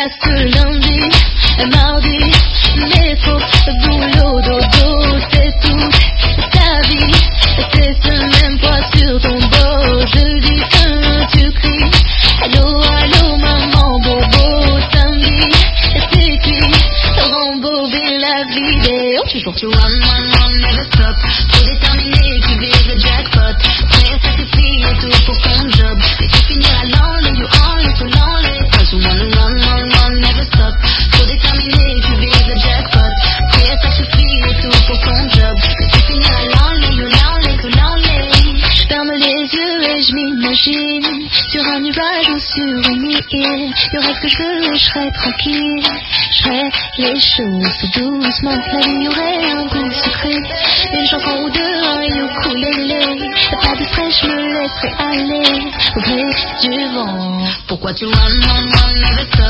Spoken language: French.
reste lundi, mardi, métro, boulot, dodo, c'est tout. Ta vie, c'est ce même poids sur ton dos. Jeudi, tu cries, allô, allô, maman, bobo. Samedi, c'est cuit, rembobine la vidéo. Toujours tu run, never stop. Trop déterminé, tu vises le jackpot. Prêt, sacrifie et tout pour ton job. Et tu finiras lonely, you only so lonely. Cause you wanna run, never stop. Trop déterminé, tu vises le jackpot. Prêt, sacrifie et tout pour ton job. Et tu finiras lonely, you lonely, so lonely. Je ferme les yeux et je m'imagine sur un nuage ou sur une île. Y'aurait ce que je veux et je serais tranquille. Je ferais les choses doucement. La vie y'aurait un goût secret. Une chanson ou deux, un ukulélé. Pas de stress, je me laisserai aller au gré du vent. Pourquoi tu run, never stop.